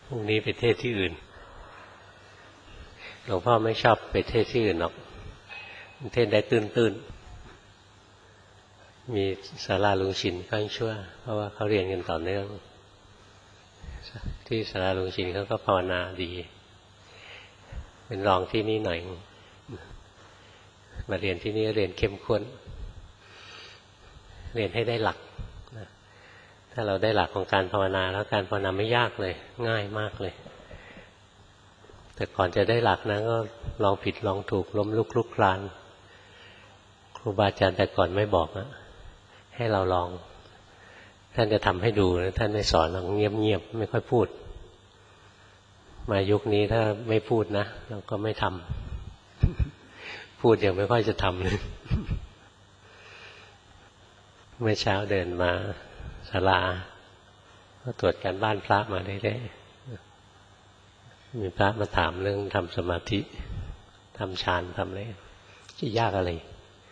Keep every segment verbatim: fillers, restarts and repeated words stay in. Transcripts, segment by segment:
พรุ่งนี้ไปเทศที่อื่นหลวงพ่อไม่ชอบไปเทศที่อื่นหรอกเทศได้ตื้นๆมีศาลาลุงชินก็ยังชั่วเพราะว่าเขาเรียนกันต่อเนื่องที่ศาลาลุงชินเขาก็ภาวนาดีเป็นรองที่นี่หน่อยมาเรียนที่นี่เรียนเข้มข้นเรียนให้ได้หลักถ้าเราได้หลักของการภาวนาแล้วการภาวนาไม่ยากเลยง่ายมากเลยแต่ก่อนจะได้หลักนะก็ลองผิดลองถูกล้มลุกคลุกคลานครูบาอาจารย์แต่ก่อนไม่บอกนะให้เราลองท่านจะทำให้ดูนะท่านไม่สอนเราเงียบๆไม่ค่อยพูดมายุคนี้ถ้าไม่พูดนะเราก็ไม่ทำพูดยังไม่ค่อยจะทำเลยเมื่อเช้าเดินมาศาลาก็ตรวจการบ้านพระมาเรื่อยๆมีพระมาถามเรื่องทำสมาธิทำฌานทำอะไรจะยากอะไร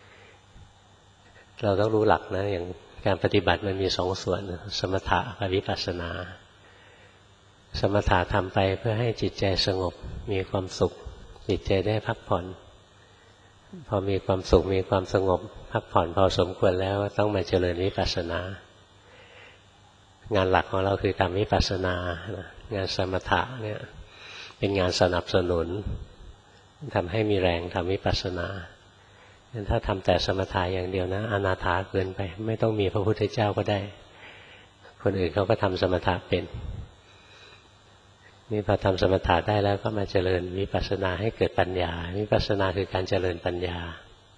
เราต้องรู้หลักนะอย่างการปฏิบัติมันมีสองส่วนสมถะกับวิปัสสนาสมถะทำไปเพื่อให้จิตใจสงบมีความสุขจิตใจได้พักผ่อนพอมีความสุขมีความสงบพักผ่อนพอสมควรแล้วต้องมาเจริญวิปัสสนางานหลักของเราคือทำวิปัสสนางานสมถะเนี่ยเป็นงานสนับสนุนทำให้มีแรงทำวิปัสสนาถ้าทำแต่สมถะอย่างเดียวนะอนาถาเกินไปไม่ต้องมีพระพุทธเจ้าก็ได้คนอื่นเขาก็ทำสมถะเป็นนี่พอทำสมถะได้แล้วก็มาเจริญวิปัสสนาให้เกิดปัญญาวิปัสสนาคือการเจริญปัญญา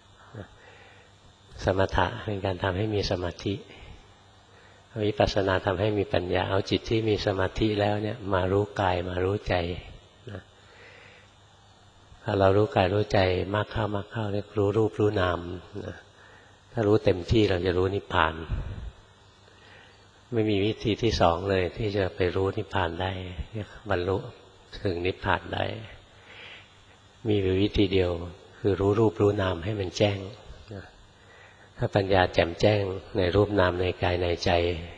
สมถะเป็นการทำให้มีสมาธิวิปัสสนาทำให้มีปัญญาเอาจิตที่มีสมาธิแล้วเนี่ยมารู้กายมารู้ใจนะพอเรารู้กายรู้ใจมากเข้ามากเข้าเรียกรู้รูปรู้นามนะถ้ารู้เต็มที่เราจะรู้นิพพานไม่มีวิธีที่สองเลยที่จะไปรู้นิพพานได้บรรลุถึงนิพพานได้มีวิธีเดียวคือรู้รูปรู้นามให้มันแจ้งถ้าปัญญาแจ่มแจ้งในรูปนามในกายในใจ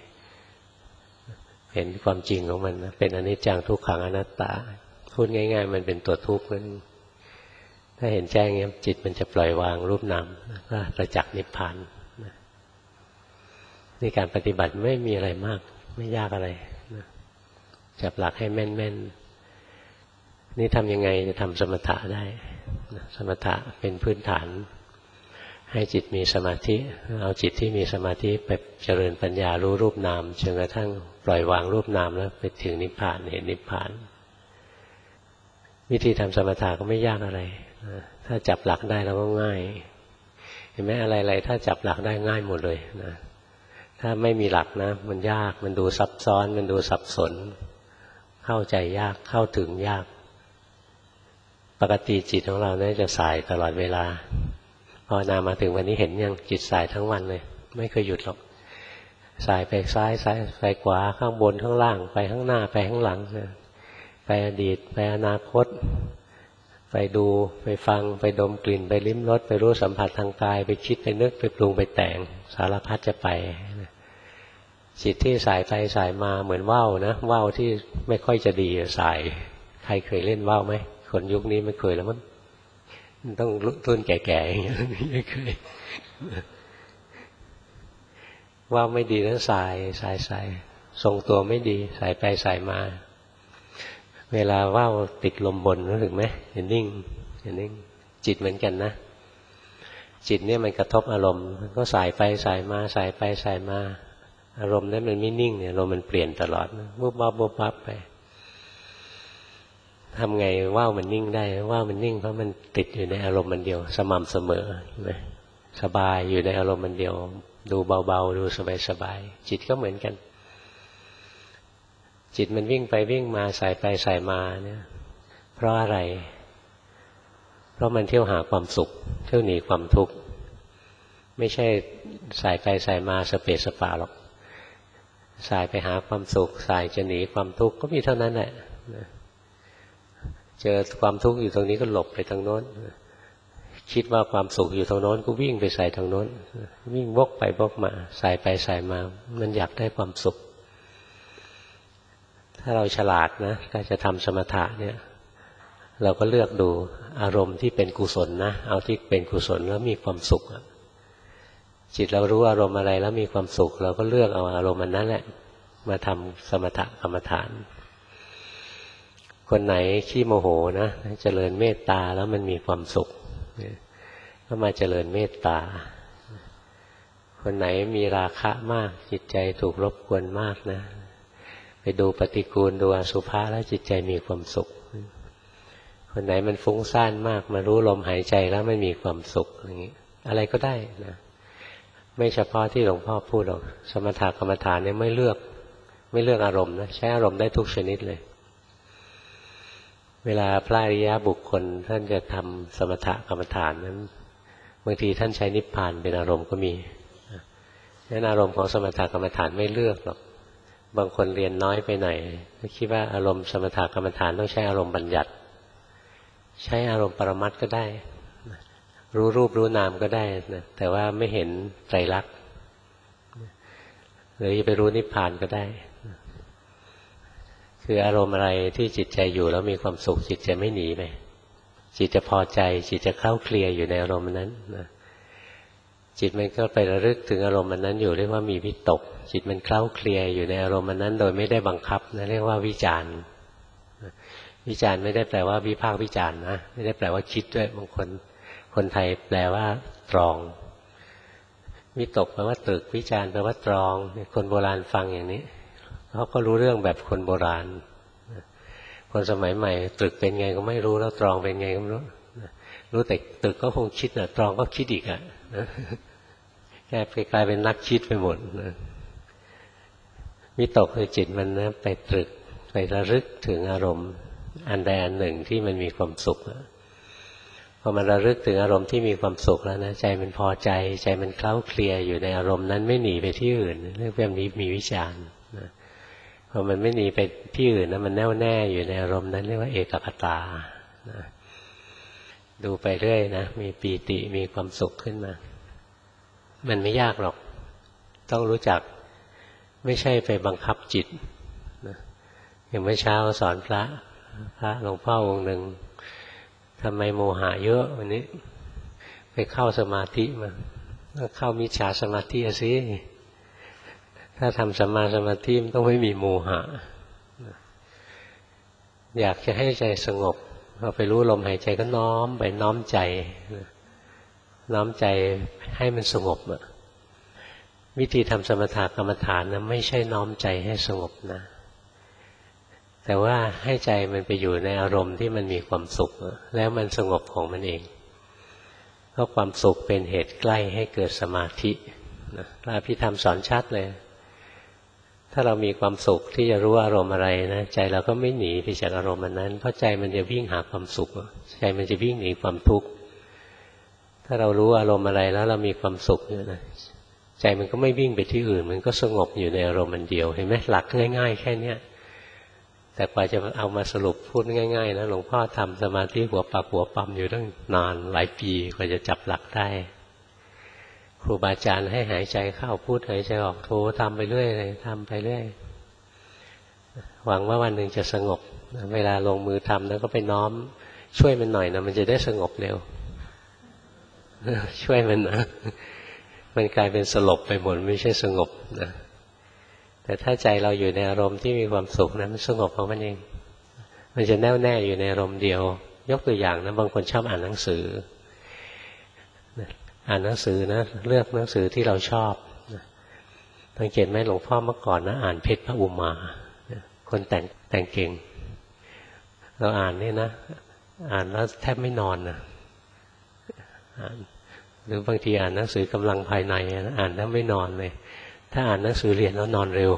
เห็นความจริงของมันเป็นอนิจจังทุกขังอนัตตาพูดง่ายๆมันเป็นตัวทุกข์นั่นถ้าเห็นแจ้งเงี้ยจิตมันจะปล่อยวางรูปนามก็ประจักษ์นิพพานนี่การปฏิบัติไม่มีอะไรมากไม่ยากอะไรจับหลักให้แม่นๆนี่ทำยังไงจะทำสมถะได้สมถะเป็นพื้นฐานให้จิตมีสมาธิเอาจิตที่มีสมาธิไปเจริญปัญญารู้รูปนามจนกระทั่งปล่อยวางรูปนามแล้วไปถึงนิพพานเห็นนิพพานวิธีทำสมถะก็ไม่ยากอะไรถ้าจับหลักได้แล้วก็ง่ายเห็นไหมอะไรๆถ้าจับหลักได้ง่ายหมดเลยนะถ้าไม่มีหลักนะมันยากมันดูซับซ้อนมันดูสับสนเข้าใจยากเข้าถึงยากปกติจิตของเราเนี่ยจะสายตลอดเวลาภาวนามาถึงวันนี้เห็นยังจิตสายทั้งวันเลยไม่เคยหยุดหรอกสายไปซ้ายซ้ายไปขวาข้างบนข้างล่างไปข้างหน้าไปข้างหลังไปอดีตไปอนาคตไปดูไปฟังไปดมกลิ่นไปลิ้มรสไปรู้สัมผัสทางกายไปคิดไปนึกไปปรุงไปแต่งสารพัดจะไปจิตที่สายไปสายมาเหมือนว่าวนะว่าวที่ไม่ค่อยจะดีสายใครเคยเล่นว่าวไหมคนยุคนี้ไม่เคยแล้วมั้งต้องรุ่นแก่ๆอย่างนี้ไม่เคยว่าวไม่ดีนะสายสายสายทรงตัวไม่ดีสายไปสายมาเวลาว่าวติดลมบนรู้สึกไหมเห็นนิ่งเห็นนิ่งจิตเหมือนกันนะจิตเนี่ยมันกระทบอารมณ์มันก็สายไปสายมาสายไปสายมาอารมณ์นั้นมันไม่นิ่งเนี่ยอารมณ์มันเปลี่ยนตลอดวุบวับวุบวับไปทำไงว่าวมันนิ่งได้ว่าวมันนิ่งเพราะมันติดอยู่ในอารมณ์มันเดียวสม่ำเสมอใช่ไหมสบายอยู่ในอารมณ์มันเดียวดูเบาๆดูสบายๆจิตก็เหมือนกันจิตมันวิ่งไปวิ่งมาสายไปสายมาเนี่ยเพราะอะไรเพราะมันเที่ยวหาความสุขเที่ยวหนีความทุกข์ไม่ใช่สายไปสายมาสเปสสปาหรอกสายไปหาความสุขสายจะหนีความทุกข์ก็มีเท่านั้นแหละเจอความทุกข์อยู่ตรงนี้ก็หลบไปทางโน้นคิดว่าความสุขอยู่ทางโน้นก็วิ่งไปใส่ทางโน้นวิ่งวกไปวกมาสายไปสายมามันอยากได้ความสุขถ้าเราฉลาดนะก็จะทำสมถะเนี่ยเราก็เลือกดูอารมณ์ที่เป็นกุศลนะเอาที่เป็นกุศลแล้วมีความสุขจิตเรารู้อารมณ์อะไรแล้วมีความสุขเราก็เลือกเอาอารมณ์นั้นแหละมาทำสมถะกรรมฐานคนไหนขี้โมโหนะเจริญเมตตาแล้วมันมีความสุขก็มาเจริญเมตตาคนไหนมีราคะมากจิตใจถูกรบกวนมากนะไปดูปฏิกูลดูอสุภะแล้วจิตใจมีความสุขคนไหนมันฟุ้งซ่านมากมารู้ลมหายใจแล้วไม่มีความสุขอย่างนี้อะไรก็ได้นะไม่เฉพาะที่หลวงพ่อพูดหรอกสมถะกรรมฐานเนี่ยไม่เลือกไม่เลือกอารมณ์นะใช้อารมณ์ได้ทุกชนิดเลยเวลาพระอริยบุคคลท่านจะทำสมถะกรรมฐานนั้นบางทีท่านใช้นิพพานเป็นอารมณ์ก็มีนั้นอารมณ์ของสมถะกรรมฐานไม่เลือกหรอกบางคนเรียนน้อยไปหน่อยก็คิดว่าอารมณ์สมถะกรรมฐานต้องใช้อารมณ์บัญญัติใช้อารมณ์ปรมัตถ์ก็ได้รู้รูปรู้นามก็ได้นะแต่ว่าไม่เห็นไตรลักษณ์หรือจะไปรู้นิพพานก็ได้คืออารมณ์อะไรที่จิตใจอยู่แล้วมีความสุขจิตจะไม่หนีไปจิตจะพอใจจิตจะเคล้าเคลียอยู่ในอารมณ์นั้นนะจิตมันก็ไประลึกถึงอารมณ์นั้นอยู่เรียกว่ามีวิตกจิตมันเคล้าเคลียอยู่ในอารมณ์นั้นโดยไม่ได้บังคับนะเรียกว่าวิจารณ์วิจารณ์ไม่ได้แปลว่าวิพากษ์วิจารณ์นะไม่ได้แปลว่าคิดด้วยบางคนคนไทยแปลว่าตรองวิตกแปลว่าตรึกวิจารณ์แปลว่าตรองคนโบราณฟังอย่างนี้เขาก็รู้เรื่องแบบคนโบราณคนสมัยใหม่ตรึกเป็นไงก็ไม่รู้แล้วตรองเป็นไงก็ไม่รู้รู้แต่ตรึกก็คงคิดนะตรองก็คิดอีกอ่ะแค่ไปกลายเป็นนักคิดไปหมดนะวิตกคือจิตมันนะไปตรึกไประลึกถึงอารมณ์อันใดอันหนึ่งที่มันมีความสุขพอมันระลึกถึงอารมณ์ที่มีความสุขแล้วนะใจมันพอใจใจมันเคล้าเคลียอยู่ในอารมณ์นั้นไม่หนีไปที่อื่นเรื่องแบบนี้มีวิจารณ์นะพอมันไม่หนีไปที่อื่นนะมันแน่วแน่อยู่ในอารมณ์นั้นเรียกว่าเอกคตานะดูไปเรื่อยนะมีปีติมีความสุขขึ้นมามันไม่ยากหรอกต้องรู้จักไม่ใช่ไปบังคับจิตนะอย่างเมื่อเช้าสอนพระพระหลวงพ่อองค์หนึ่งทำไมโมหะเยอะวันนี้ไปเข้าสมาธิมาเข้ามิจฉาสมาธิสิถ้าทำสัมมาสมาธิมันต้องไม่มีโมหะอยากจะให้ใจสงบพอไปรู้ลมหายใจก็น้อมไปน้อมใจน้อมใจให้มันสงบอะวิธีทำสมถะกรรมฐานนะไม่ใช่น้อมใจให้สงบนะแต่ว่าให้ใจมันไปอยู่ในอารมณ์ที่มันมีความสุขแล้วมันสงบของมันเองเพราะความสุขเป็นเหตุใกล้ให้เกิดสมาธินะพระอภิธรรมสอนชัดเลยถ้าเรามีความสุขที่จะรู้อารมณ์อะไรนะใจเราก็ไม่หนีไปจากอารมณ์นั้นเพราะใจมันจะวิ่งหาความสุขใจมันจะวิ่งหนีความทุกข์ถ้าเรารู้อารมณ์อะไรแล้วเรามีความสุขเนี่ยนะใจมันก็ไม่วิ่งไปที่อื่นมันก็สงบอยู่ในอารมณ์มันเดียวเห็นไหมหลักง่ายๆแค่เนี้ยแต่กว่าจะเอามาสรุปพูดง่ายๆนะหลวงพ่อทำสมาธิหัวปักหัวปั๊มอยู่ตั้งนานหลายปีกว่าจะจับหลักได้ครูบาอาจารย์ให้หายใจเข้าพูดหายใจออกโททำไปเรื่อยเลยทำไปเรื่อยหวังว่าวันหนึ่งจะสงบเวลาลงมือทำแล้วก็ไปน้อมช่วยมันหน่อยนะมันจะได้สงบเร็วช่วยมันนะมันกลายเป็นสลบไปหมดไม่ใช่สงบนะแต่ถ้าใจเราอยู่ในอารมณ์ที่มีความสุขนะมันสงบของมันเองมันจะแน่วแน่อยู่ในอารมณ์เดียวยกตัวอย่างนะบางคนชอบอ่านหนังสืออ่านหนังสือนะเลือกหนังสือที่เราชอบสังเกตไหมหลวงพ่อเมื่อก่อนนะอ่านเพชรพระอุมาคนแต่งแต่งเก่งเราอ่านนี่นะอ่านแล้วแทบไม่นอนนะอ่านหรือบางทีอ่านหนังสือกำลังภายในนะอ่านแล้วไม่นอนเลยถ้าอ่านหนังสือเรียนแล้วนอนเร็ว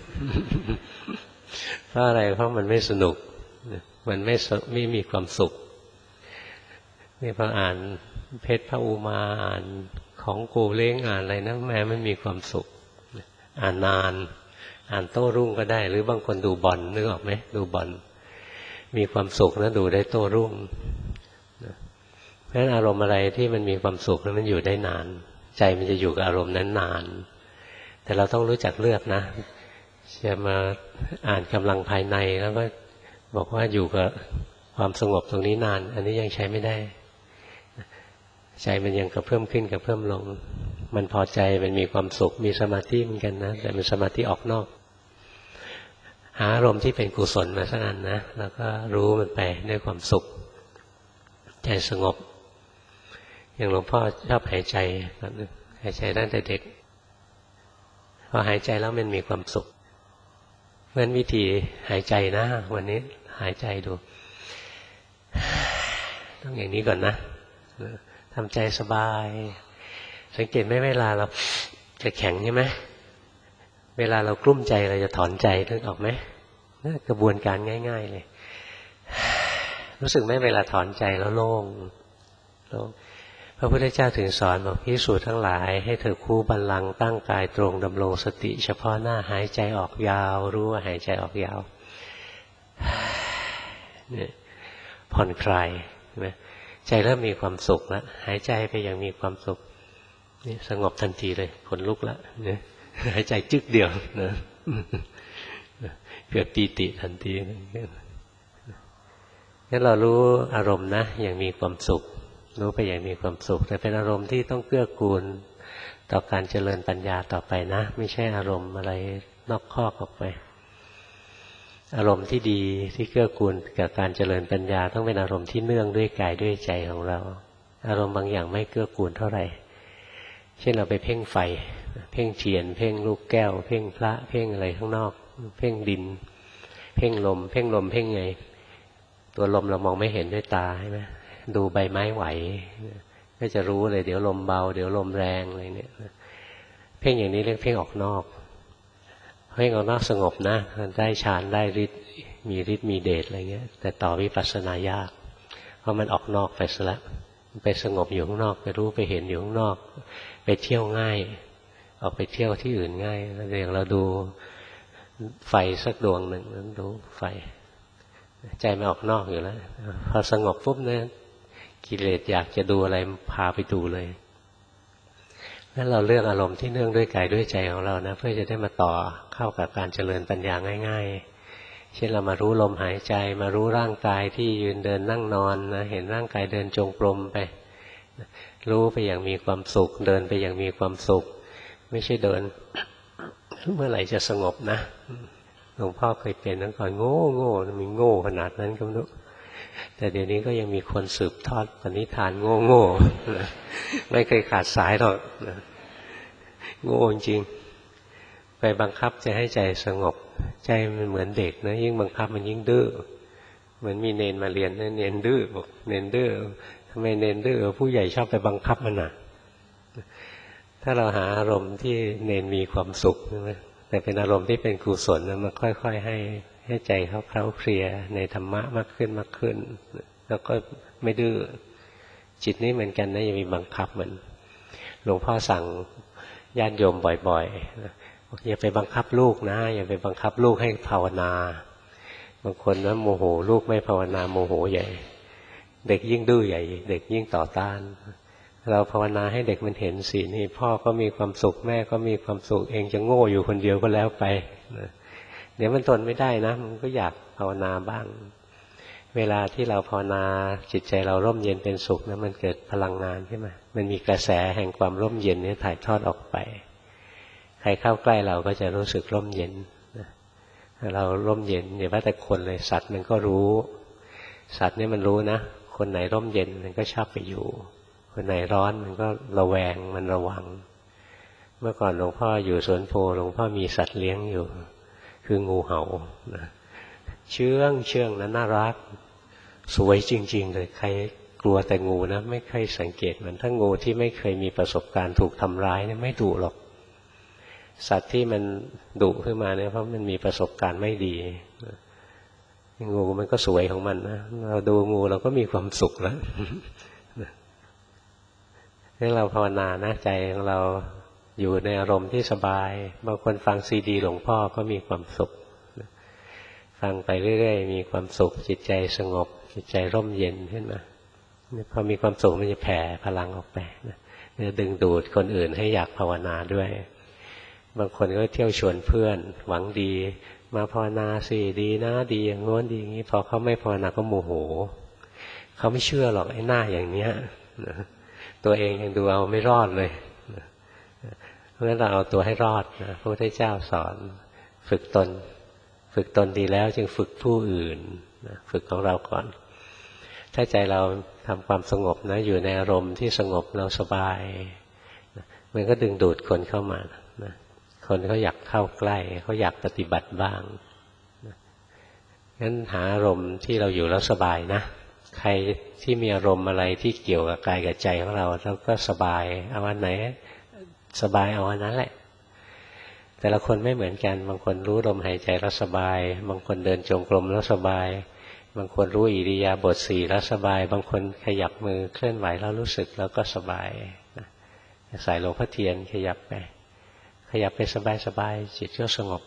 เพราะอะไรเพราะมันไม่สนุกมันไม่ไม่มีความสุขนี่พออ่านเพชรพระอุมาอ่านของโกเล้งอ่านอะไรนะแม้มันมีความสุขอ่านนานอ่านโต้รุ่งก็ได้หรือบางคนดูบอลนึกออกไหมดูบอลมีความสุขนะดูได้โต้รุ่งเพราะฉะนั้นอารมณ์อะไรที่มันมีความสุขแล้วมันอยู่ได้นานใจมันจะอยู่กับอารมณ์นั้นนานแต่เราต้องรู้จักเลือกนะจะมาอ่านกำลังภายในแล้วก็บอกว่าอยู่กับความสงบตรงนี้นานอันนี้ยังใช้ไม่ได้ใจมันยังกระเพิ่มขึ้นกระเพิ่มลงมันพอใจมันมีความสุขมีสมาธิเหมือนกันนะแต่เป็นสมาธิออกนอกหาอารมณ์ที่เป็นกุศลมาสักอันนะแล้วก็รู้มันไปด้วยความสุขใจสงบอย่างหลวงพ่อชอบหายใจแบบนึงหายใจตั้งแต่เด็กพอหายใจแล้วมันมีความสุขเพราะฉะนั้นวิธีหายใจนะวันนี้หายใจดูต้องอย่างนี้ก่อนนะทำใจสบายสังเกตไหมเวลาเราจะแข็งใช่ไหมเวลาเรากลุ้มใจเราจะถอนใจนึกออกไหมนี่กระบวนการง่ายๆเลยรู้สึกไหมเวลาถอนใจแล้วโล่งโล่งพระพุทธเจ้าถึงสอนบอกภิกษุทั้งหลายให้เธอคู่บัลลังก์ตั้งกายตรงดำรงสติเฉพาะหน้าหายใจออกยาวรู้ว่าหายใจออกยาวเนี่ยผ่อนคลายใช่ไหมใจเริ่มมีความสุขแล้วหายใจไปอย่างมีความสุขนี่สงบทันทีเลยขนลุกแล้วเนี่ยหายใจจึกเดียวนะเกิดปีติทันทีงั้นเรารู้อารมณ์นะอย่างมีความสุขรู้ไปอย่างมีความสุขแต่เป็นอารมณ์ที่ต้องเกื้อกูลต่อการเจริญปัญญาต่อไปนะไม่ใช่อารมณ์อะไรนอกข้อออกไปอารมณ์ที่ดีที่เกื้อกูลกับการเจริญปัญญาต้องเป็นอารมณ์ที่เนื่องด้วยกายด้วยใจของเราอารมณ์บางอย่างไม่เกื้อกูลเท่าไหร่เช่นเราไปเพ่งไฟเพ่งเทียนเพ่งลูกแก้วเพ่งพระเพ่งอะไรข้างนอกเพ่งดินเพ่งลมเพ่งลมเพ่งไงตัวลมเรามองไม่เห็นด้วยตาใช่ไหมดูใบไม้ไหวก็จะรู้เลยเดี๋ยวลมเบาเดี๋ยวลมแรงอะไรเนี่ยเพ่งอย่างนี้เรียกเพ่งออกนอกเพ่งออกนอกสงบนะได้ฌานได้ฤทธิ์มีฤทธิ์มีเดชอะไรเงี้ยแต่ต่อวิปัสสนายากเพราะมันออกนอกไปซะแล้วไปสงบอยู่ข้างนอกไปรู้ไปเห็นอยู่ข้างนอกไปเที่ยวง่ายออกไปเที่ยวที่อื่นง่ายแล้วอย่างเราดูไฟสักดวงหนึ่งนั้นดูไฟใจมันออกนอกอยู่แล้วพอสงบปุ๊บเนี่ยกิเลสอยากจะดูอะไรพาไปดูเลยงั้นเราเลือกอารมณ์ที่เนื่องด้วยกายด้วยใจของเรานะเพื่อจะได้มาต่อเข้ากับการเจริญปัญญาง่ายๆเช่นเรามารู้ลมหายใจมารู้ร่างกายที่ยืนเดินนั่งนอนนะเห็นร่างกายเดินจงกรมไปรู้ไปอย่างมีความสุขเดินไปอย่างมีความสุขไม่ใช่เดินเมื่อไหร่จะสงบนะหลวงพ่อเคยเป็นตั้งก่อนโง่โง่มีโง่ขนาดนั้นก็ไม่รู้แต่เดี๋ยวนี้ก็ยังมีคนสืบทอดปณิธานโง่โง่ไม่เคยขาดสายหรอกโง่จริงไปบังคับจะให้ใจสงบใจมันเหมือนเด็กนะยิ่งบังคับมันยิ่งดื้อเหมือนมีเนนมาเรียนนะเนนดื้อบอกเนนดื้อทำไมเนนดื้อผู้ใหญ่ชอบไปบังคับมันน่ะถ้าเราหาอารมณ์ที่เนนมีความสุขใช่ไหมแต่เป็นอารมณ์ที่เป็นกุศลนะมันค่อยๆให้ให้ใจเขาเคล้าเคลียในธรรมะมากขึ้นมากขึ้นแล้วก็ไม่ดื้อจิตนี้เหมือนกันนะอย่ามีบังคับมันหลวงพ่อสั่งญาติโยมบ่อยๆอย่าไปบังคับลูกนะอย่าไปบังคับลูกให้ภาวนาบางคนนะโมโหลูกไม่ภาวนาโมโหใหญ่เด็กยิ่งดื้อใหญ่เด็กยิ่งต่อต้านเราภาวนาให้เด็กมันเห็นสินี่พ่อก็มีความสุขแม่ก็มีความสุขเองจะโง่อยู่คนเดียวก็แล้วไปนะเดี๋ยวมันทนไม่ได้นะมันก็อยากภาวนาบ้างเวลาที่เราภาวนาจิตใจเราร่มเย็นเป็นสุขนะมันเกิดพลังงานขึ้นมามันมีกระแสแห่งความร่มเย็นนี้ถ่ายทอดออกไปใครเข้าใกล้เราก็จะรู้สึกร่มเย็นนะเราร่มเย็นอย่าว่าแต่คนเลยสัตว์มันก็รู้สัตว์นี่มันรู้นะคนไหนร่มเย็นมันก็ชอบไปอยู่คนไหนร้อนมันก็ระแวงมันระวังเมื่อก่อนหลวงพ่ออยู่สวนโพหลวงพ่อมีสัตว์เลี้ยงอยู่คืองูเห่านะเชื่องเชื่องนะน่ารักสวยจริงๆเลยใครกลัวแต่งูนะไม่เคยสังเกตมันถ้างูที่ไม่เคยมีประสบการณ์ถูกทำร้ายเนี่ยไม่ดุหรอกสัตว์ที่มันดุขึ้นมาเนี่ยเพราะมันมีประสบการณ์ไม่ดีงูมันก็สวยของมันนะเราดูงูเราก็มีความสุขแล้วนี่เราภาวนานะใจของเราอยู่ในอารมณ์ที่สบายบางคนฟังซีดีหลวงพ่อก็มีความสุขฟังไปเรื่อยๆมีความสุขจิตใจสงบจิตใจร่มเย็นขึ้นมาพอมีความสุขมันจะแผ่พลังออกไปนะดึงดูดคนอื่นให้อยากภาวนาด้วยบางคนก็เที่ยวชวนเพื่อนหวังดีมาภาวนาสิดีนะดีอย่างโน้นดีอย่างนี้พอเขาไม่ภาวนาก็โมโหเขาไม่เชื่อหรอกไอ้หน้าอย่างเนี้ยตัวเองยังดูเอาไม่รอดเลยเพราะฉะนั้นเราเอาตัวให้รอดนะพระพุทธเจ้าสอนฝึกตนฝึกตนดีแล้วจึงฝึกผู้อื่นนะฝึกของเราก่อนถ้าใจเราทำความสงบนะอยู่ในอารมณ์ที่สงบเราสบายนะมันก็ดึงดูดคนเข้ามานะคนเขาอยากเข้าใกล้เขาอยากปฏิบัติบ้างนะงั้นหาอารมณ์ที่เราอยู่แล้วสบายนะใครที่มีอารมณ์อะไรที่เกี่ยวกับกายกับใจของเราเราก็สบายเอาอันไหนสบายเอาอันนั้นแหละแต่ละคนไม่เหมือนกันบางคนรู้ลมหายใจแล้วสบายบางคนเดินจงกรมแล้วสบายบางคนรู้อิริยาบถสี่แล้วสบายบางคนขยับมือเคลื่อนไหวแล้วรู้สึกแล้วก็สบายนะสายหลวงพ่อเทียนขยับไปขยับไปสบายๆจิตก็สงบ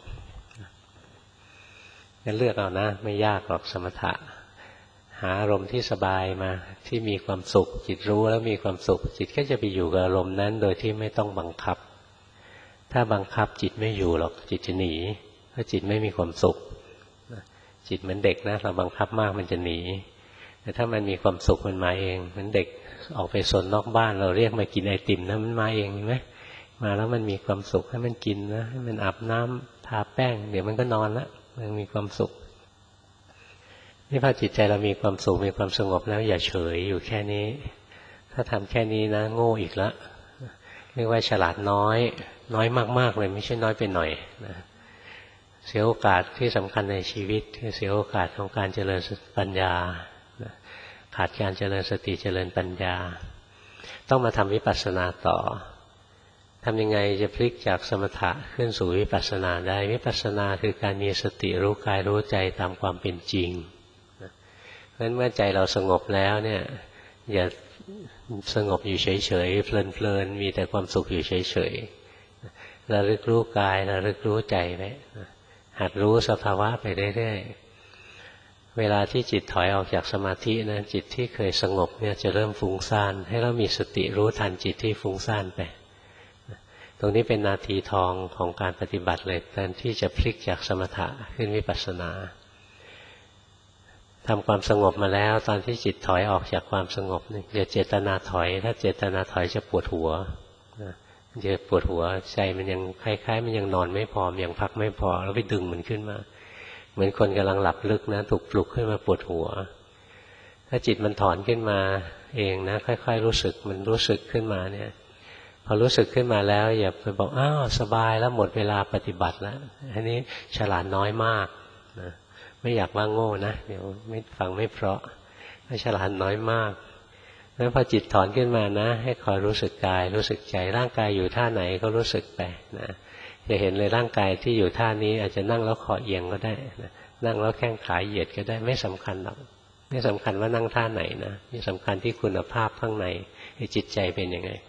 งั้นเลือกเอานะไม่ยากหรอกสมถะหาอารมณ์ที่สบายมาที่มีความสุขจิตรู้แล้วมีความสุขจิตก็จะไปอยู่กับอารมณ์นั้นโดยที่ไม่ต้องบังคับถ้าบังคับจิตไม่อยู่หรอกจิตจะหนีเพราะจิตไม่มีความสุขจิตเหมือนเด็กนะเราบังคับมากมันจะหนีแต่ถ้ามันมีความสุขมันมาเองเหมือนเด็กออกไปสนนอกบ้านเราเรียกมากินไอติมนะมันมาเองเห็นไหมมาแล้วมันมีความสุขให้มันกินนะให้มันอาบน้ำทาแป้งเดี๋ยวมันก็นอนละมันมีความสุขนี่พอจิตใจเรามีความสุขมีความสงบแล้วอย่าเฉยอยู่แค่นี้ถ้าทำแค่นี้นะโง่อีกแล้วเรียกว่าฉลาดน้อยน้อยมากๆเลยไม่ใช่น้อยไปหน่อยนะเสียโอกาสที่สำคัญในชีวิตคือเสียโอกาสของการเจริญปัญญาขาดการเจริญสติเจริญปัญญาต้องมาทำวิปัสสนาต่อทำยังไงจะพลิกจากสมถะขึ้นสู่วิปัสสนาได้วิปัสสนาคือการมีสติรู้กายรู้ใจตามความเป็นจริงเพราะฉะนั้นเมื่อใจเราสงบแล้วเนี่ยอย่าสงบอยู่เฉยๆเพลินๆมีแต่ความสุขอยู่เฉยๆระลึกรู้กายระลึกรู้ใจไว้หัดรู้สภาวะไปเรื่อยๆเวลาที่จิตถอยออกจากสมาธินะจิตที่เคยสงบเนี่ยจะเริ่มฟุ้งซ่านให้เรามีสติรู้ทันจิตที่ฟุ้งซ่านไปตรงนี้เป็นนาทีทองของการปฏิบัติเลยการที่จะพลิกจากสมถะขึ้นวิปัสสนาทำความสงบมาแล้วตอนที่จิตถอยออกจากความสงบนี่อย่าเจตนาถอยถ้าเจตนาถอยจะปวดหัวจะปวดหัวใจมันยังคล้ายๆมันยังนอนไม่พอยังพักไม่พอแล้วไปดึงมันขึ้นมาเหมือนคนกำลังหลับลึกนะถูกปลุกขึ้นมาปวดหัวถ้าจิตมันถอนขึ้นมาเองนะค่อยๆรู้สึกมันรู้สึกขึ้นมาเนี่ยพอรู้สึกขึ้นมาแล้วอย่าไปบอกอ้าวสบายแล้วหมดเวลาปฏิบัติแล้วอันนี้ฉลาดน้อยมากนะไม่อยากว่าโง่นะเดี๋ยวไม่ฟังไม่เพราะไม่ฉลาดน้อยมากแล้วพอจิตถอนขึ้นมานะให้คอยรู้สึกกายรู้สึกใจร่างกายอยู่ท่าไหนก็รู้สึกไปนะจะเห็นเลยร่างกายที่อยู่ท่านี้อาจจะนั่งแล้วคอเอียงก็ได้นะนั่งแล้วแข้งขาเหยียดก็ได้ไม่สำคัญหรอกไม่สำคัญว่านั่งท่าไหนนะนี่สำคัญที่คุณภาพข้างในจิตใจเป็นยังไง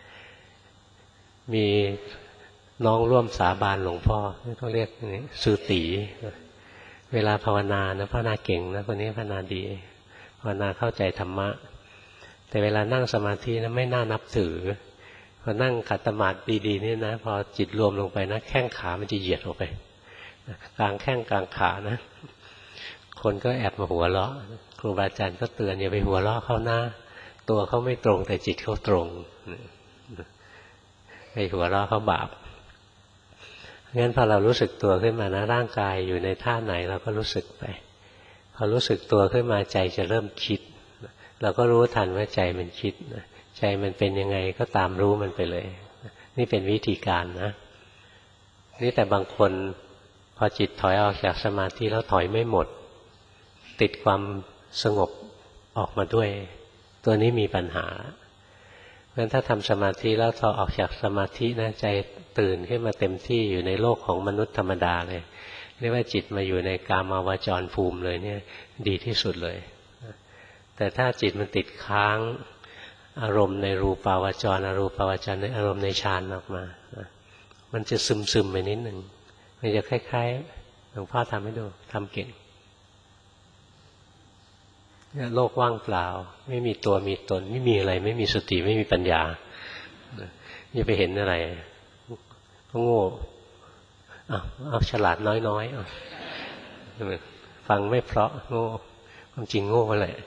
มีน้องร่วมสาบานหลวงพ่อเขาเรียกนี่สุตีเวลาภาวนานะภาวนาเก่งนะคนนี้ภาวนาดีภาวนาเข้าใจธรรมะแต่เวลานั่งสมาธินะไม่น่านับถือพอนั่งขัดสมาธิดีๆนี่นะพอจิตรวมลงไปนะแข้งขามันจะเหยียดออกไปกลางแข้งกลางขานะคนก็แอบมาหัวเราะครูบาอาจารย์ก็เตือนอย่าไปหัวเราะเขานะตัวเขาไม่ตรงแต่จิตเขาตรงไปหัวเราะเขาบาปงั้นพอเรารู้สึกตัวขึ้นมานะร่างกายอยู่ในท่าไหนเราก็รู้สึกไปพอรู้สึกตัวขึ้นมาใจจะเริ่มคิดเราก็รู้ทันว่าใจมันคิดใจมันเป็นยังไงก็ตามรู้มันไปเลยนี่เป็นวิธีการนะนี่แต่บางคนพอจิตถอยออกจากสมาธิแล้วถอยไม่หมดติดความสงบออกมาด้วยตัวนี้มีปัญหาเพราะฉะนั้นถ้าทำสมาธิแล้วพอออกจากสมาธินะใจตื่นขึ้นมาเต็มที่อยู่ในโลกของมนุษย์ธรรมดาเลยเรียกว่าจิตมาอยู่ในกามาวจรภูมิเลยเนี่ยดีที่สุดเลยแต่ถ้าจิตมันติดค้างอารมณ์ในรูปาวจรอรูปาวจรในอารมณ์ในฌานออกมามันจะซึมซึมไปนิดหนึ่งมันจะคล้ายๆหลวงพ่อทำให้ดูทำเก่งโลกว่างเปล่าไม่มีตัวมีตนไม่มีอะไรไม่มีสติไม่มีปัญญาอย่าไปเห็นอะไรก็โง่เอาเอาฉลาดน้อยๆเอาฟังไม่เพราะโง่ความจริงโง่แหละ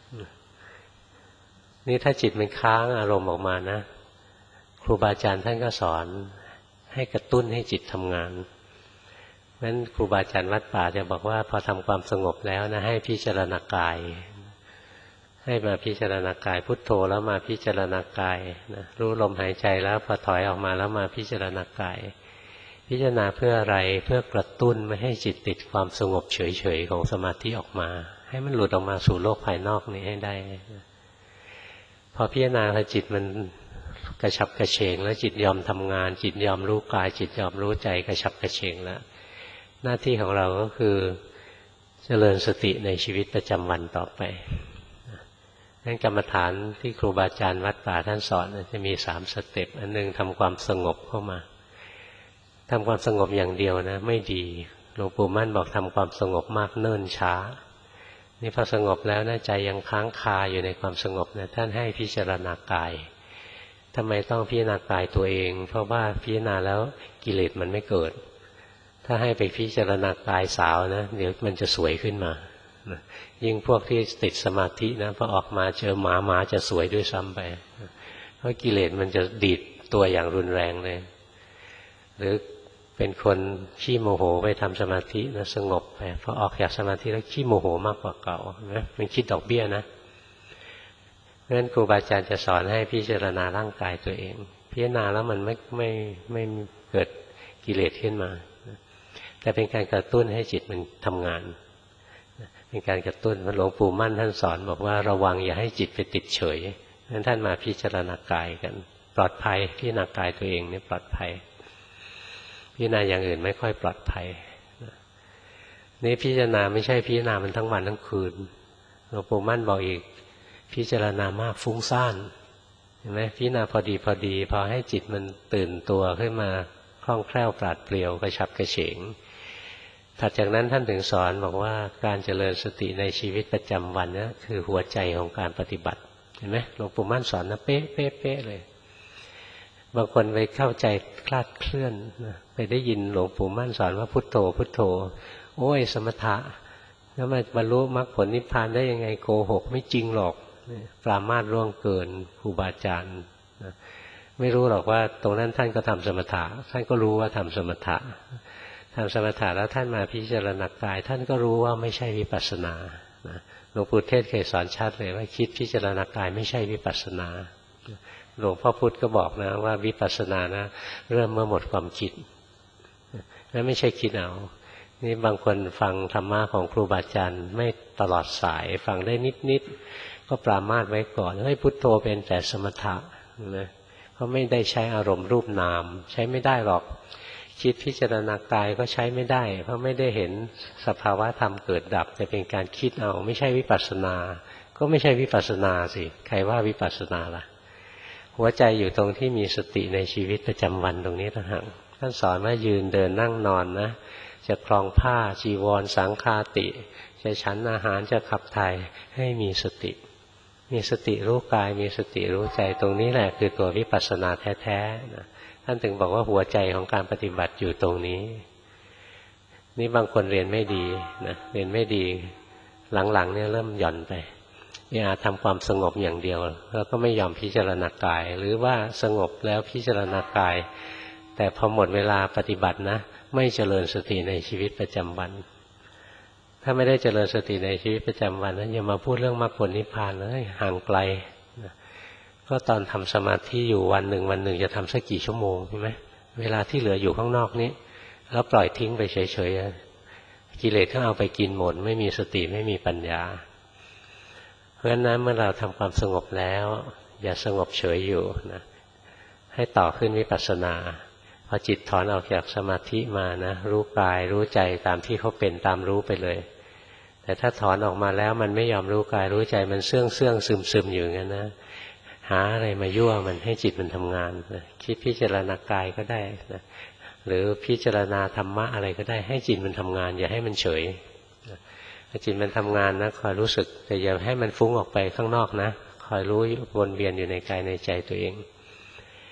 นี่ถ้าจิตมันค้างอารมณ์ออกมานะครูบาอาจารย์ท่านก็สอนให้กระตุ้นให้จิตทำงานเพราะฉะนั้นครูบาอาจารย์วัดป่าจะบอกว่าพอทำความสงบแล้วนะให้พิจารณากายให้มาพิจารณากายพุทโธแล้วมาพิจารณากายนะรู้ลมหายใจแล้วพอถอยออกมาแล้วมาพิจารณากายพิจารณาเพื่ออะไรเพื่อกระตุ้นไม่ให้จิตติดความสงบเฉยๆของสมาธิออกมาให้มันหลุดออกมาสู่โลกภายนอกนี้ให้ได้พอพิจารณาแล้วจิตมันกระฉับกระเฉงแล้วจิตยอมทำงานจิตยอมรู้กายจิตยอมรู้ใจกระฉับกระเฉงแล้วหน้าที่ของเราก็คือเจริญสติในชีวิตประจำวันต่อไปนั่นกรรมฐานที่ครูบาอาจารย์วัดป่าท่านสอนจะมีสามสเต็ปอันหนึ่งทำความสงบเข้ามาทำความสงบอย่างเดียวนะไม่ดีหลวงปู่มั่นบอกทำความสงบมากเนิ่นช้านี่พอสงบแล้วนะใจยังค้างคาอยู่ในความสงบนะท่านให้พิจารณากายทำไมต้องพิจารณากายตัวเองเพราะว่าพิจารณาแล้วกิเลสมันไม่เกิดถ้าให้ไปพิจารณากายสาวนะเดี๋ยวมันจะสวยขึ้นมายิ่งพวกที่ติดสมาธินะพอออกมาเจอหมาหมาจะสวยด้วยซ้ำไปเพราะกิเลสมันจะดีดตัวอย่างรุนแรงเลยหรือเป็นคนขี้โมโหไปทำสมาธินะสงบไปพอออกจากสมาธิแล้วขี้โมโหมากกว่าเก่านะมันคิดดอกเบี้ยนะเพราะฉะนั้นครูบาอาจารย์จะสอนให้พิจารณาร่างกายตัวเองพิจารณาแล้วมันไม่ไม่ไม่เกิดกิเลสขึ้นมาแต่เป็นการกระตุ้นให้จิตมันทำงานเป็นการกระตุ้นหลวงปู่มั่นท่านสอนบอกว่าระวังอย่าให้จิตไปติดเฉยนั้นท่านมาพิจารณากายกันปลอดภัยพิจารณากายตัวเองเนี่ยปลอดภัยพิจารณาอย่างอื่นไม่ค่อยปลอดภัยนี่พิจารณาไม่ใช่พิจารณามันทั้งวันทั้งคืนหลวงปู่มั่นบอกอีกพิจารณามากฟุ้งซ่านเห็นไหมพิจารณาพอดีพอดีพอให้จิตมันตื่นตัวขึ้นมาคล่องแคล่วปราดเปรียวกระฉับกระเฉงถัดจากนั้นท่านถึงสอนบอกว่าการเจริญสติในชีวิตประจำวันนี่คือหัวใจของการปฏิบัติเห็นไหมหลวงปู่มั่นสอนนะเป๊ะเป๊ะเป๊ะเลยบางคนไปเข้าใจคลาดเคลื่อนไปได้ยินหลวงปู่มั่นสอนว่าพุทโธพุทโธโอ้ยสมถะแล้วมาบรรลุมรรคผลนิพพานได้ยังไงโกหกไม่จริงหรอกปรามาสร่วงเกินครูบาอาจารย์ไม่รู้หรอกว่าตรงนั้นท่านก็ทำสมถะท่านก็รู้ว่าทำสมถะทำสมถะแล้วท่านมาพิจารณากายท่านก็รู้ว่าไม่ใช่วิปัสสนาหลวงปู่เทศเคยสอนชัดเลยว่าคิดพิจารณากายไม่ใช่วิปัสสนาหลวงพ่อพุธก็บอกนะว่าวิปัสสนานะเริ่มเมื่อหมดความคิดและไม่ใช่คิดเอานี่บางคนฟังธรรมะของครูบาอาจารย์ไม่ตลอดสายฟังได้นิดๆก็ปรามาสไว้ก่อนเฮ้ยพุทโธเป็นแต่สมถะนะเพราะไม่ได้ใช้อารมณ์รูปนามใช้ไม่ได้หรอกคิดพิจารณากายก็ใช้ไม่ได้เพราะไม่ได้เห็นสภาวะธรรมเกิดดับแต่เป็นการคิดเอาไม่ใช่วิปัสสนาก็ไม่ใช่วิปัสสนาสิใครว่าวิปัสสนาล่ะหัวใจอยู่ตรงที่มีสติในชีวิตประจำวันตรงนี้ต่างหากท่านสอนว่ายืนเดินนั่งนอนนะจะคลองผ้าจีวรสังฆาติจะฉันอาหารจะขับถ่ายให้มีสติมีสติรู้กายมีสติรู้ใจตรงนี้แหละคือตัววิปัสสนาแท้ๆนะท่านถึงบอกว่าหัวใจของการปฏิบัติอยู่ตรงนี้นี่บางคนเรียนไม่ดีนะเรียนไม่ดีหลังๆเนี่ยเริ่มหย่อนไปนี่อาจทำความสงบอย่างเดียวแล้วก็ไม่ยอมพิจารณากายหรือว่าสงบแล้วพิจารณากายแต่พอหมดเวลาปฏิบัตินะไม่เจริญสติในชีวิตประจำวันถ้าไม่ได้เจริญสติในชีวิตประจำวันนะอย่ามาพูดเรื่องมรรคผลนิพพานเลยห่างไกลนะก็ตอนทำสมาธิอยู่วันหนึ่งวันหนึ่งจะทำสักกี่ชั่วโมงใช่ไหมเวลาที่เหลืออยู่ข้างนอกนี้แล้วปล่อยทิ้งไปเฉยๆกิเลสก็เอาไปกินหมดไม่มีสติไม่มีปัญญาเพราะฉะนั้นเมื่อเราทำความสงบแล้วอย่าสงบเฉยอยู่นะให้ต่อขึ้นวิปัสสนาพอจิตถอนออกจากสมาธิมานะรู้กายรู้ใจตามที่เขาเป็นตามรู้ไปเลยแต่ถ้าถอนออกมาแล้วมันไม่ยอมรู้กายรู้ใจมันเสื่องเสื่องซึมซึมอยู่งั้นนะหาอะไรมายั่วมันให้จิตมันทำงานนะคิดพิจารณากายก็ได้นะหรือพิจารณาธรรมะอะไรก็ได้ให้จิตมันทำงานอย่าให้มันเฉยนะจิตมันทำงานนะคอยรู้สึกแต่อย่าให้มันฟุ้งออกไปข้างนอกนะคอยรู้วนเวียนอยู่ในกายในใจตัวเอง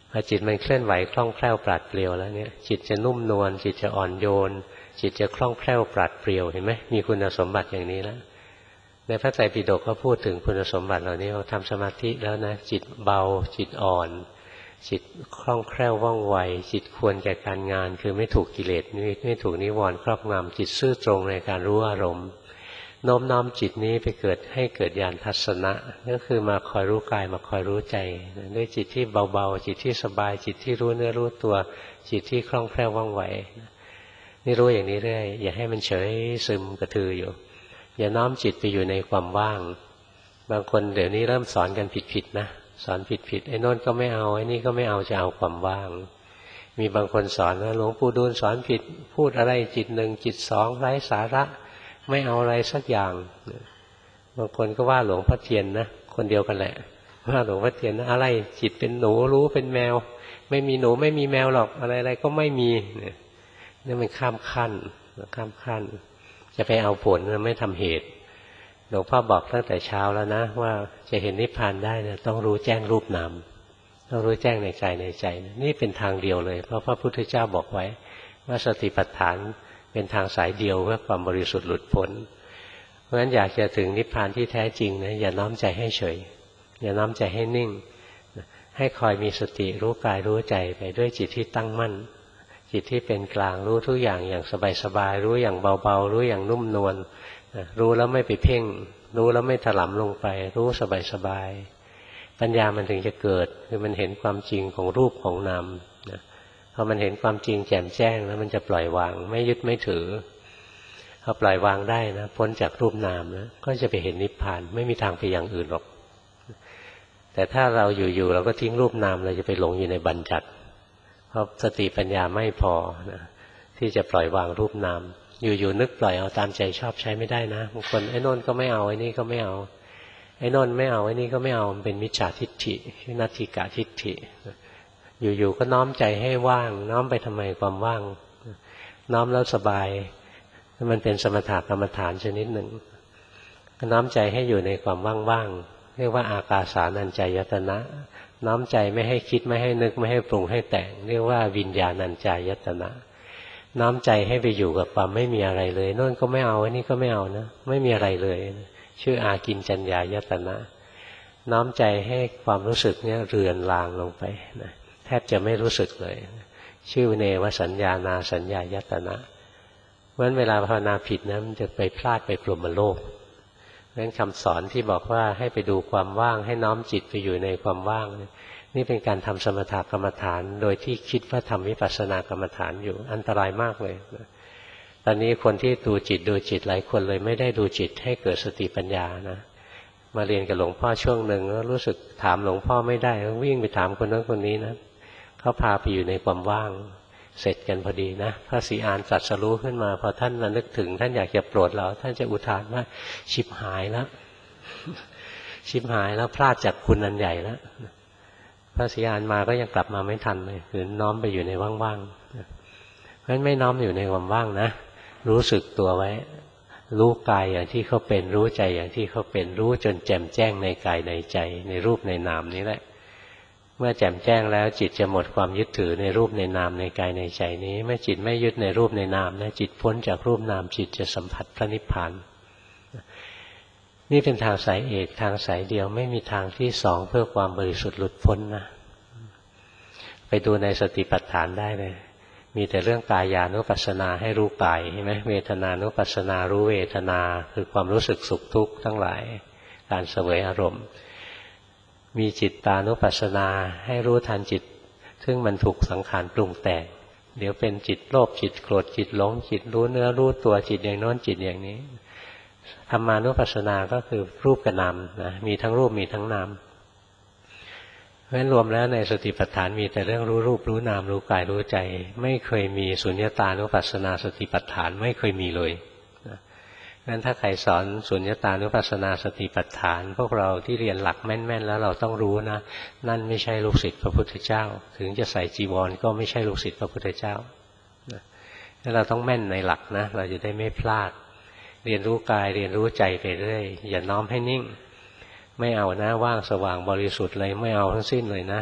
พอจิตมันเคลื่อนไหวคล่องแคล่วปราดเปรียวแล้วเนี่ยจิตจะนุ่มนวลจิตจะอ่อนโยนจิตจะคล่องแคล่วปราดเปรียวเห็นไหมมีคุณสมบัติอย่างนี้แล้วในพระไตรปิฎกก็พูดถึงคุณสมบัติเหล่านี้เราทำสมาธิแล้วนะจิตเบาจิตอ่อนจิตคล่องแคล่วว่องไวจิตควรแก่การงานคือไม่ถูกกิเลสไม่ถูกนิวรณ์ครอบงำจิตซื่อตรงในการรู้อารมณ์โน้มน้อมจิตนี้ไปเกิดให้เกิดญาณทัศนะก็คือมาคอยรู้กายมาคอยรู้ใจด้วยจิตที่เบาๆจิตที่สบายจิตที่รู้เนื้อรู้ตัวจิตที่คล่องแคล่วว่องไวนี่รู้อย่างนี้เรื่อยอย่าให้มันเฉยซึมกระทืออยู่อย่าน้อมจิตไปอยู่ในความว่างบางคนเดี๋ยวนี้เริ่มสอนกันผิดๆนะสอนผิดๆไอ้โน่นก็ไม่เอาไอ้นี่ก็ไม่เอาจะเอาความว่างมีบางคนสอนว่าหลวงปู่ดูลสอนผิดพูดอะไรจิตหนึ่งจิตสองไร้สาระไม่เอาอะไรสักอย่างบางคนก็ว่าหลวงพ่อเทียนนะคนเดียวกันแหละว่าหลวงพ่อเทียนนะอะไรจิตเป็นหนูรู้เป็นแมวไม่มีหนูไม่มีแมวหรอกอะไรๆก็ไม่มีเนี่ยนี่มันข้ามขั้นข้ามขั้นจะไปเอาผลไม่ทำเหตุหลวงพ่อบอกตั้งแต่เช้าแล้วนะว่าจะเห็นนิพพานได้นะต้องรู้แจ้งรูปนามต้องรู้แจ้งในกายในใจนี่เป็นทางเดียวเลยเพราะพระพุทธเจ้าบอกไว้ว่าสติปัฏฐานเป็นทางสายเดียวเพื่อความบริสุทธิ์หลุดพ้นเพราะฉะนั้นอยากจะถึงนิพพานที่แท้จริงนะอย่าน้อมใจให้เฉยอย่าน้อมใจให้นิ่งให้คอยมีสติรู้กายรู้ใจไปด้วยจิตที่ตั้งมั่นจิตที่เป็นกลางรู้ทุกอย่างอย่างสบายๆรู้อย่างเบาๆรู้อย่างนุ่มนวลรู้แล้วไม่ไปเพ่งรู้แล้วไม่ถลำลงไปรู้สบายๆปัญญามันถึงจะเกิดคือมันเห็นความจริงของรูปของนามนะพอมันเห็นความจริงแจ่มแจ้งแล้วมันจะปล่อยวางไม่ยึดไม่ถือพอปล่อยวางได้นะพ้นจากรูปนามแล้วก็จะไปเห็นนิพพานไม่มีทางไปอย่างอื่นหรอกแต่ถ้าเราอยู่ๆเราก็ทิ้งรูปนามเราจะไปหลงอยู่ในบัญญัติเพราะสติปัญญาไม่พอนะที่จะปล่อยวางรูปนามอยู่ๆนึกปล่อยเอาตามใจชอบใช้ไม่ได้นะบางคนไอ้โน่นก็ไม่เอาไอ้นี่ก็ไม่เอาไอ้โน่นไม่เอาไอ้นี่ก็ไม่เอามันเป็นมิจฉาทิฏฐิชื่อนัตถิกะทิฏฐิอยู่ๆก็น้อมใจให้ว่างน้อมไปทำไมความว่างน้อมแล้วสบายมันเป็นสมถะกรรมฐานชนิดหนึ่งน้อมใจให้อยู่ในความว่างๆเรียกว่าอากาสานัญจายตนะน้อมใจไม่ให้คิดไม่ให้นึกไม่ให้ปรุงให้แต่งเรียกว่าวิญญาณัญจายตนะน้อมใจให้ไปอยู่กับความไม่มีอะไรเลยโน่นก็ไม่เอาอันนี้ก็ไม่เอานะไม่มีอะไรเลยชื่ออากินจัญญายตนะน้อมใจให้ความรู้สึกเนี่ยเรือนรางลงไปนะแทบจะไม่รู้สึกเลยชื่อเนวสัญญานาสัญญายตนะเพราะฉะนั้นเวลาภาวนาผิดนะมันจะไปพลาดไปพรหมโลกเพราะฉะนั้นคำสอนที่บอกว่าให้ไปดูความว่างให้น้อมจิตไปอยู่ในความว่างนี่เป็นการทำสมถกรรมฐานโดยที่คิดว่าทำวิปัสสนากรรมฐานอยู่อันตรายมากเลยตอนนี้คนที่ดูจิตดูจิตหลายคนเลยไม่ได้ดูจิตให้เกิดสติปัญญานะมาเรียนกับหลวงพ่อช่วงหนึ่งแล้วรู้สึกถามหลวงพ่อไม่ได้วิ่งไปถามคนนั้นคนนี้นะเขาพาไปอยู่ในความว่างเสร็จกันพอดีนะพระศรีอานตรัสรู้ขึ้นมาพอท่านมานึกถึงท่านอยากจะโปรดเราท่านจะอุทานว่าชิบหายแล้วชิบหายแล้วพลาดจากคุณอันใหญ่แล้วพระศรีอานมาก็ยังกลับมาไม่ทันเลยคือน้อมไปอยู่ในว่างๆเพราะฉะนั้นไม่น้อมอยู่ในความว่างนะรู้สึกตัวไว้รู้กายอย่างที่เขาเป็นรู้ใจอย่างที่เขาเป็นรู้จนแจ่มแจ้งในกายในใจในรูปในนามนี้แหละเมื่อแจ่มแจ้งแล้วจิตจะหมดความยึดถือในรูปในนามในกายในใจนี้เมื่อจิตไม่ยึดในรูปในนามนะจิตพ้นจากรูปนามจิตจะสัมผัสพระนิพพานนี่เป็นทางสายเอกทางสายเดียวไม่มีทางที่สองเพื่อความบริสุทธิ์หลุดพ้นนะไปดูในสติปัฏฐานได้เลยมีแต่เรื่องกายานุปัสสนาให้รู้กายใช่ไหมเวทนานุปัสสนารู้เวทนาคือความรู้สึกสุขทุกข์ทั้งหลายการเสวยอารมณ์มีจิตตานุปัสสนาให้รู้ทันจิตซึ่งมันถูกสังขารปรุงแต่งเดี๋ยวเป็นจิตโลภจิตโกรธจิตหลงจิตรู้เนื้อรู้ตัวจิตอย่างโน้นจิตอย่างนี้ธรรมานุปัสสนาก็คือรูปกับนามนะมีทั้งรูปมีทั้งนามเพราะฉะนั้นรวมแล้วในสติปัฏฐานมีแต่เรื่องรู้รูปรู้นามรู้กายรู้ใจไม่เคยมีสุญญตานุปัสสนาสติปัฏฐานไม่เคยมีเลยนะงั้นถ้าใครสอนสุญญตานุปัสสนาสติปัฏฐานพวกเราที่เรียนหลักแม่นๆแล้วเราต้องรู้นะนั่นไม่ใช่ลูกศิษย์พระพุทธเจ้าถึงจะใส่จีวรก็ไม่ใช่ลูกศิษย์พระพุทธเจ้านะแล้วเราต้องแม่นในหลักนะเราจะได้ไม่พลาดเรียนรู้กายเรียนรู้ใจไปเรื่อยอย่าน้อมให้นิ่งไม่เอานะว่างสว่างบริสุทธิ์เลยไม่เอาทั้งสิ้นเลยนะ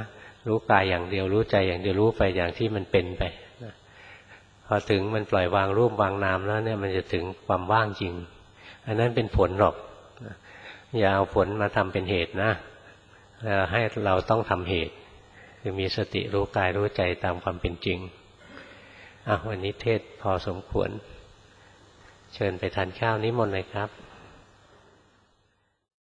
รู้กายอย่างเดียวรู้ใจอย่างเดียวรู้ไปอย่างที่มันเป็นไปนะพอถึงมันปล่อยวางรูปวางนามแล้วเนี่ยมันจะถึงความว่างจริงอันนั้นเป็นผลหรอกนะอย่าเอาผลมาทำเป็นเหตุนะให้เราต้องทำเหตุคือมีสติรู้กายรู้ใจตามความเป็นจริงอ่ะวันนี้เทศพอสมควรเชิญไปทานข้าวนิมนต์เลยครับ